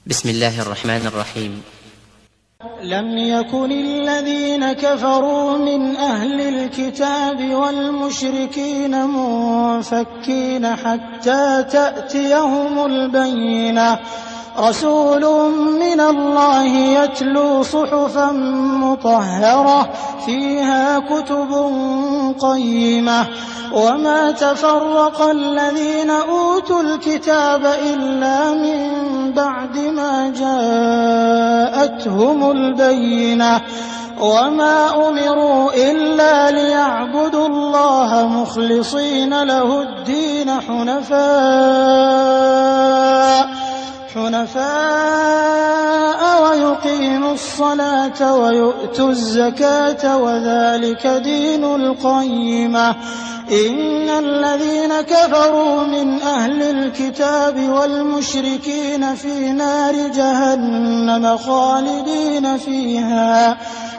بسم الله الرحمن الرحيم. لم يكن الذين كفروا من أهل الكتاب والمشركين منفكين حتى تأتيهم البينة. رسول من الله يتلو صحفا مطهرة فيها كتب قيمة وما تفرق الذين أوتوا الكتاب إلا من بعد ما جاءتهم البينة وما أمروا إلا ليعبدوا الله مخلصين له الدين حنفاء ويقيموا الصلاة ويؤتوا الزكاة وذلك دين القيمة. إن الذين كفروا من أهل الكتاب والمشركين في نار جهنم خالدين فيها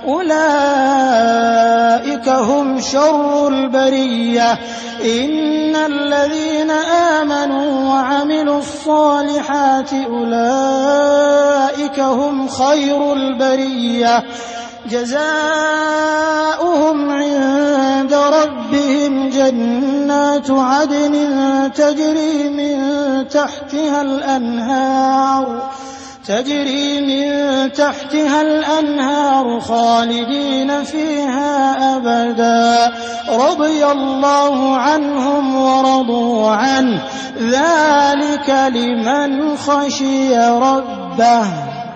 أولئك هم شر البرية. إن الذين آمنوا وعملوا الصالحات أولئك هم خير البرية. جزاؤهم عند ربهم جنات عدن تجري من تحتها الأنهار خالدين فيها أبدا رضي الله عنهم ورضوا عنه ذلك لمن خشي ربه.